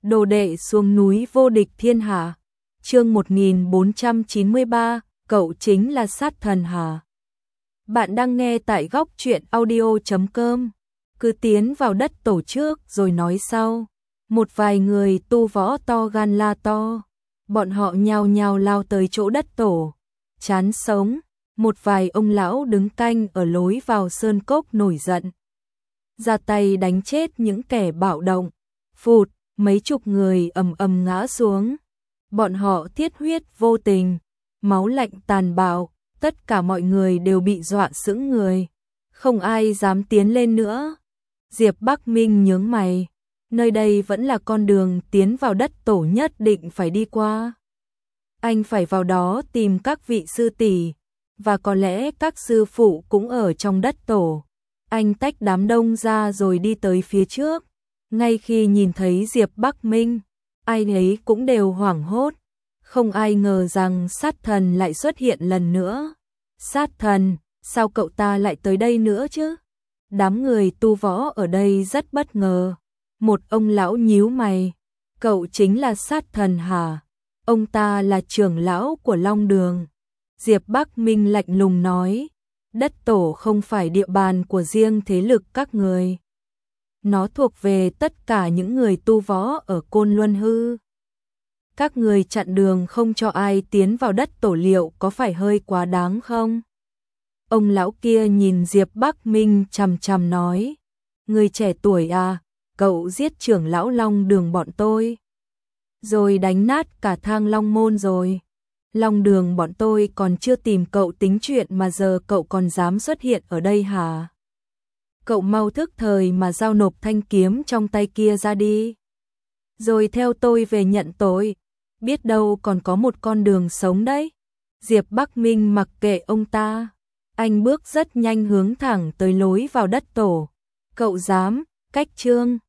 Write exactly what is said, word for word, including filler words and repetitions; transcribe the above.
Đồ đệ xuống núi vô địch thiên hạ. Chương một nghìn bốn trăm chín mươi ba, cậu chính là sát thần hả? Bạn đang nghe tại góc truyện audio chấm com. Cứ tiến vào đất tổ trước rồi nói sau. Một vài người tu võ to gan la to. Bọn họ nhao nhao lao tới chỗ đất tổ. Chán sống. Một vài ông lão đứng canh ở lối vào sơn cốc nổi giận. Ra tay đánh chết những kẻ bạo động. Phụt, mấy chục người ầm ầm ngã xuống. Bọn họ thiết huyết vô tình, máu lạnh tàn bạo, tất cả mọi người đều bị dọa sững người. Không ai dám tiến lên nữa. Diệp Bắc Minh nhướng mày. Nơi đây vẫn là con đường tiến vào đất tổ nhất định phải đi qua. Anh phải vào đó tìm các vị sư tỷ, và có lẽ các sư phụ cũng ở trong đất tổ. Anh tách đám đông ra rồi đi tới phía trước. Ngay khi nhìn thấy Diệp Bắc Minh, ai ấy cũng đều hoảng hốt. Không ai ngờ rằng sát thần lại xuất hiện lần nữa. Sát thần, sao cậu ta lại tới đây nữa chứ? Đám người tu võ ở đây rất bất ngờ. Một ông lão nhíu mày. Cậu chính là sát thần hả? Ông ta là trưởng lão của Long Đường. Diệp Bắc Minh lạnh lùng nói. Đất tổ không phải địa bàn của riêng thế lực các người. Nó thuộc về tất cả những người tu võ ở Côn Luân Hư. Các người chặn đường không cho ai tiến vào đất tổ liệu có phải hơi quá đáng không? Ông lão kia nhìn Diệp Bắc Minh chằm chằm nói. Người trẻ tuổi à, cậu giết trưởng lão Long Đường bọn tôi. Rồi đánh nát cả Thang Long Môn rồi. Long Đường bọn tôi còn chưa tìm cậu tính chuyện mà giờ cậu còn dám xuất hiện ở đây hả? Cậu mau thức thời mà giao nộp thanh kiếm trong tay kia ra đi. Rồi theo tôi về nhận tội. Biết đâu còn có một con đường sống đấy. Diệp Bắc Minh mặc kệ ông ta. Anh bước rất nhanh hướng thẳng tới lối vào đất tổ. Cậu dám, cách trương.